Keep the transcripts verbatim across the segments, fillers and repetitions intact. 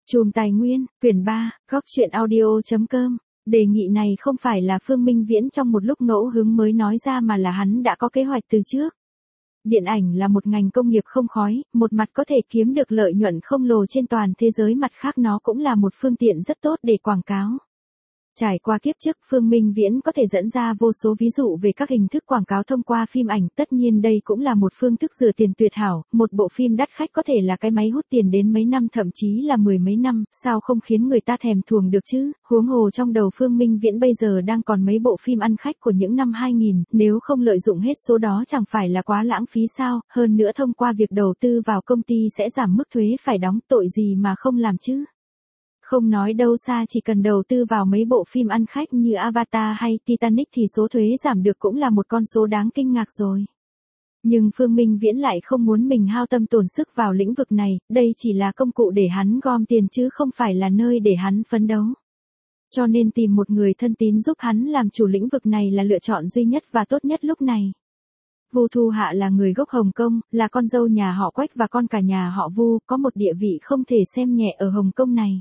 Chùm Tài Nguyên, quyển ba, góc truyện audio.com. Đề nghị này không phải là Phương Minh Viễn trong một lúc ngẫu hứng mới nói ra mà là hắn đã có kế hoạch từ trước. Điện ảnh là một ngành công nghiệp không khói, một mặt có thể kiếm được lợi nhuận không lồ trên toàn thế giới, mặt khác nó cũng là một phương tiện rất tốt để quảng cáo. Trải qua kiếp trước, Phương Minh Viễn có thể dẫn ra vô số ví dụ về các hình thức quảng cáo thông qua phim ảnh, tất nhiên đây cũng là một phương thức rửa tiền tuyệt hảo, một bộ phim đắt khách có thể là cái máy hút tiền đến mấy năm thậm chí là mười mấy năm, sao không khiến người ta thèm thuồng được chứ, huống hồ trong đầu Phương Minh Viễn bây giờ đang còn mấy bộ phim ăn khách của những năm hai nghìn, nếu không lợi dụng hết số đó chẳng phải là quá lãng phí sao, hơn nữa thông qua việc đầu tư vào công ty sẽ giảm mức thuế phải đóng, tội gì mà không làm chứ. Không nói đâu xa, chỉ cần đầu tư vào mấy bộ phim ăn khách như Avatar hay Titanic thì số thuế giảm được cũng là một con số đáng kinh ngạc rồi. Nhưng Phương Minh Viễn lại không muốn mình hao tâm tổn sức vào lĩnh vực này, đây chỉ là công cụ để hắn gom tiền chứ không phải là nơi để hắn phấn đấu. Cho nên tìm một người thân tín giúp hắn làm chủ lĩnh vực này là lựa chọn duy nhất và tốt nhất lúc này. Vu Thu Hạ là người gốc Hồng Kông, là con dâu nhà họ Quách và con cả nhà họ Vu, có một địa vị không thể xem nhẹ ở Hồng Kông này.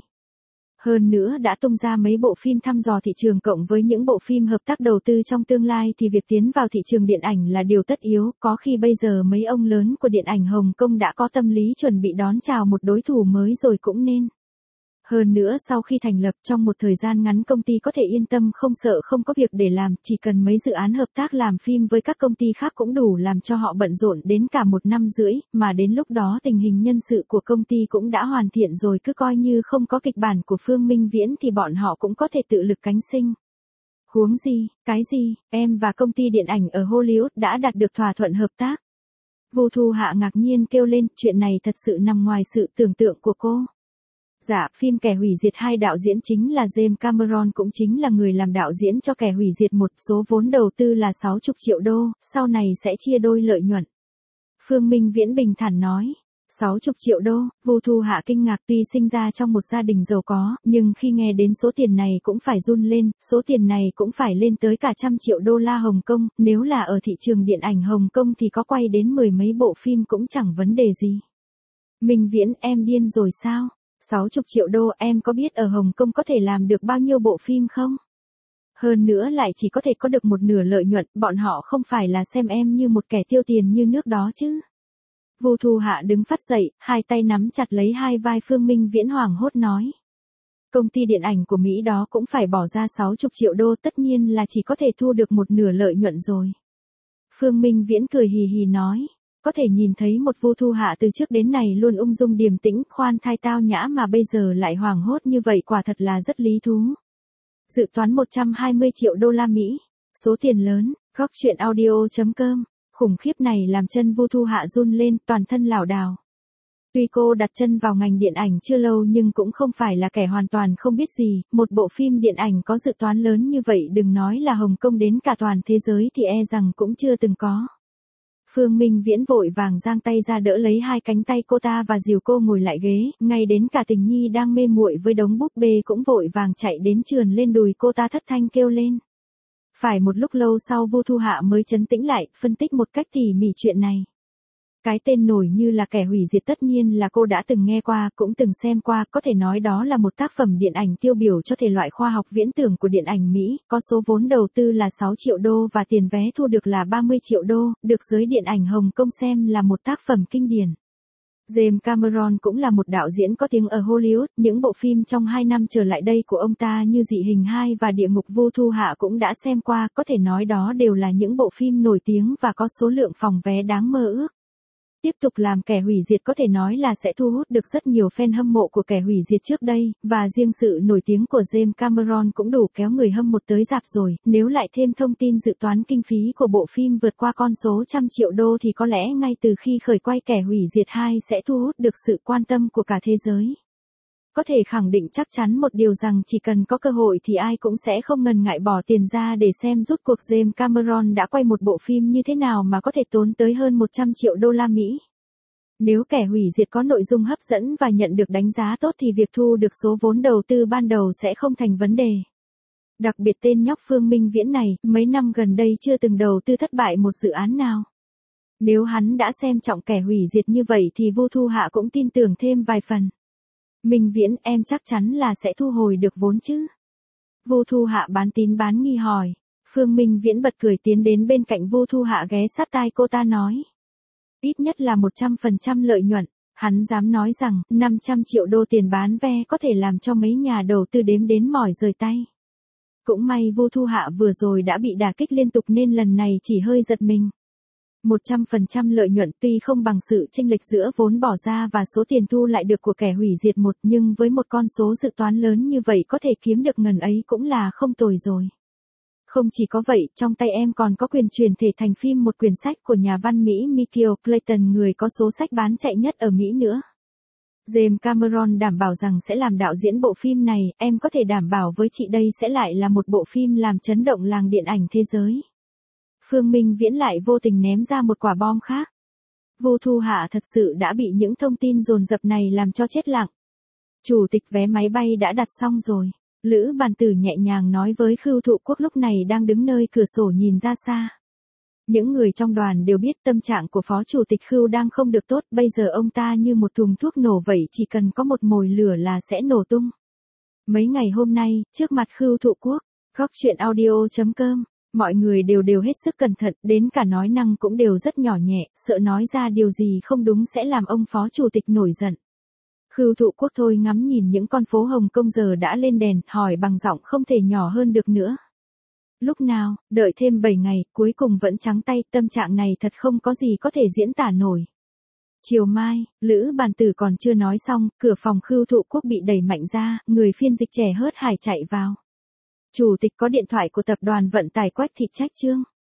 Hơn nữa đã tung ra mấy bộ phim thăm dò thị trường cộng với những bộ phim hợp tác đầu tư trong tương lai thì việc tiến vào thị trường điện ảnh là điều tất yếu, có khi bây giờ mấy ông lớn của điện ảnh Hồng Kông đã có tâm lý chuẩn bị đón chào một đối thủ mới rồi cũng nên. Hơn nữa sau khi thành lập trong một thời gian ngắn công ty có thể yên tâm không sợ không có việc để làm, chỉ cần mấy dự án hợp tác làm phim với các công ty khác cũng đủ làm cho họ bận rộn đến cả một năm rưỡi, mà đến lúc đó tình hình nhân sự của công ty cũng đã hoàn thiện rồi, cứ coi như không có kịch bản của Phương Minh Viễn thì bọn họ cũng có thể tự lực cánh sinh. Huống gì, cái gì, em và công ty điện ảnh ở Hollywood đã đạt được thỏa thuận hợp tác. Vu Thu Hạ ngạc nhiên kêu lên, chuyện này thật sự nằm ngoài sự tưởng tượng của cô. Dạ, phim Kẻ Hủy Diệt hai đạo diễn chính là James Cameron, cũng chính là người làm đạo diễn cho Kẻ Hủy Diệt một, số vốn đầu tư là sáu mươi triệu đô, sau này sẽ chia đôi lợi nhuận. Phương Minh Viễn bình thản nói. sáu mươi triệu đô, Vu Thu Hạ kinh ngạc, tuy sinh ra trong một gia đình giàu có, nhưng khi nghe đến số tiền này cũng phải run lên, số tiền này cũng phải lên tới cả trăm triệu đô la Hồng Kông, nếu là ở thị trường điện ảnh Hồng Kông thì có quay đến mười mấy bộ phim cũng chẳng vấn đề gì. Minh Viễn, em điên rồi sao? sáu mươi triệu đô, em có biết ở Hồng Kông có thể làm được bao nhiêu bộ phim không? Hơn nữa lại chỉ có thể có được một nửa lợi nhuận, bọn họ không phải là xem em như một kẻ tiêu tiền như nước đó chứ. Vu Thu Hạ đứng phát dậy, hai tay nắm chặt lấy hai vai Phương Minh Viễn hoảng hốt nói. Công ty điện ảnh của Mỹ đó cũng phải bỏ ra sáu mươi triệu đô, tất nhiên là chỉ có thể thu được một nửa lợi nhuận rồi. Phương Minh Viễn cười hì hì nói. Có thể nhìn thấy một Vu Thu Hạ từ trước đến nay luôn ung dung điềm tĩnh, khoan thai tao nhã mà bây giờ lại hoảng hốt như vậy, quả thật là rất lý thú. Dự toán một trăm hai mươi triệu đô la Mỹ, số tiền lớn, góc truyện audio.com, khủng khiếp này làm chân Vu Thu Hạ run lên, toàn thân lảo đảo. Tuy cô đặt chân vào ngành điện ảnh chưa lâu nhưng cũng không phải là kẻ hoàn toàn không biết gì, một bộ phim điện ảnh có dự toán lớn như vậy đừng nói là Hồng Kông, đến cả toàn thế giới thì e rằng cũng chưa từng có. Phương Minh Viễn vội vàng giang tay ra đỡ lấy hai cánh tay cô ta và dìu cô ngồi lại ghế, ngay đến cả Tình Nhi đang mê muội với đống búp bê cũng vội vàng chạy đến trườn lên đùi cô ta thất thanh kêu lên. Phải một lúc lâu sau Vu Thu Hạ mới trấn tĩnh lại, phân tích một cách tỉ mỉ chuyện này. Cái tên nổi như là Kẻ Hủy Diệt tất nhiên là cô đã từng nghe qua, cũng từng xem qua, có thể nói đó là một tác phẩm điện ảnh tiêu biểu cho thể loại khoa học viễn tưởng của điện ảnh Mỹ, có số vốn đầu tư là sáu triệu đô và tiền vé thu được là ba mươi triệu đô, được giới điện ảnh Hồng Kông xem là một tác phẩm kinh điển. James Cameron cũng là một đạo diễn có tiếng ở Hollywood, những bộ phim trong hai năm trở lại đây của ông ta như Dị Hình hai và Địa Ngục Vu Thu Hạ cũng đã xem qua, có thể nói đó đều là những bộ phim nổi tiếng và có số lượng phòng vé đáng mơ ước. Tiếp tục làm Kẻ Hủy Diệt có thể nói là sẽ thu hút được rất nhiều fan hâm mộ của Kẻ Hủy Diệt trước đây, và riêng sự nổi tiếng của James Cameron cũng đủ kéo người hâm mộ tới rạp rồi, nếu lại thêm thông tin dự toán kinh phí của bộ phim vượt qua con số trăm triệu đô thì có lẽ ngay từ khi khởi quay Kẻ Hủy Diệt hai sẽ thu hút được sự quan tâm của cả thế giới. Có thể khẳng định chắc chắn một điều rằng chỉ cần có cơ hội thì ai cũng sẽ không ngần ngại bỏ tiền ra để xem rốt cuộc James Cameron đã quay một bộ phim như thế nào mà có thể tốn tới hơn một trăm triệu đô la Mỹ. Nếu Kẻ Hủy Diệt có nội dung hấp dẫn và nhận được đánh giá tốt thì việc thu được số vốn đầu tư ban đầu sẽ không thành vấn đề. Đặc biệt tên nhóc Phương Minh Viễn này, mấy năm gần đây chưa từng đầu tư thất bại một dự án nào. Nếu hắn đã xem trọng Kẻ Hủy Diệt như vậy thì Vu Thu Hạ cũng tin tưởng thêm vài phần. Minh Viễn, em chắc chắn là sẽ thu hồi được vốn chứ? Vu Thu Hạ bán tín bán nghi hỏi. Phương Minh Viễn bật cười tiến đến bên cạnh Vu Thu Hạ ghé sát tai cô ta nói. Ít nhất là một trăm phần trăm lợi nhuận, hắn dám nói rằng năm trăm triệu đô tiền bán vé có thể làm cho mấy nhà đầu tư đếm đến mỏi rời tay. Cũng may Vu Thu Hạ vừa rồi đã bị đả kích liên tục nên lần này chỉ hơi giật mình. một trăm phần trăm lợi nhuận tuy không bằng sự chênh lệch giữa vốn bỏ ra và số tiền thu lại được của kẻ hủy diệt một, nhưng với một con số dự toán lớn như vậy có thể kiếm được ngần ấy cũng là không tồi rồi. Không chỉ có vậy, trong tay em còn có quyền chuyển thể thành phim một quyển sách của nhà văn Mỹ Michael Clayton, người có số sách bán chạy nhất ở Mỹ nữa. James Cameron đảm bảo rằng sẽ làm đạo diễn bộ phim này, em có thể đảm bảo với chị đây sẽ lại là một bộ phim làm chấn động làng điện ảnh thế giới. Phương Minh Viễn lại vô tình ném ra một quả bom khác. Vu Thu Hạ thật sự đã bị những thông tin dồn dập này làm cho chết lặng. Chủ tịch, vé máy bay đã đặt xong rồi. Lữ Bàn Tử nhẹ nhàng nói với Khưu Thụ Quốc lúc này đang đứng nơi cửa sổ nhìn ra xa. Những người trong đoàn đều biết tâm trạng của Phó Chủ tịch Khưu đang không được tốt, bây giờ ông ta như một thùng thuốc nổ vậy, chỉ cần có một mồi lửa là sẽ nổ tung. Mấy ngày hôm nay, trước mặt Khưu Thụ Quốc, góc chuyện audio chấm com, mọi người đều đều hết sức cẩn thận, đến cả nói năng cũng đều rất nhỏ nhẹ, sợ nói ra điều gì không đúng sẽ làm ông Phó Chủ tịch nổi giận. Khưu Thụ Quốc thôi ngắm nhìn những con phố Hồng Kông giờ đã lên đèn, hỏi bằng giọng không thể nhỏ hơn được nữa. Lúc nào, đợi thêm bảy ngày, cuối cùng vẫn trắng tay, tâm trạng này thật không có gì có thể diễn tả nổi. Chiều mai, Lữ Bàn Tử còn chưa nói xong, cửa phòng Khưu Thụ Quốc bị đẩy mạnh ra, người phiên dịch trẻ hớt hải chạy vào. Chủ tịch, có điện thoại của tập đoàn vận tải Quách Thị Trách Chương.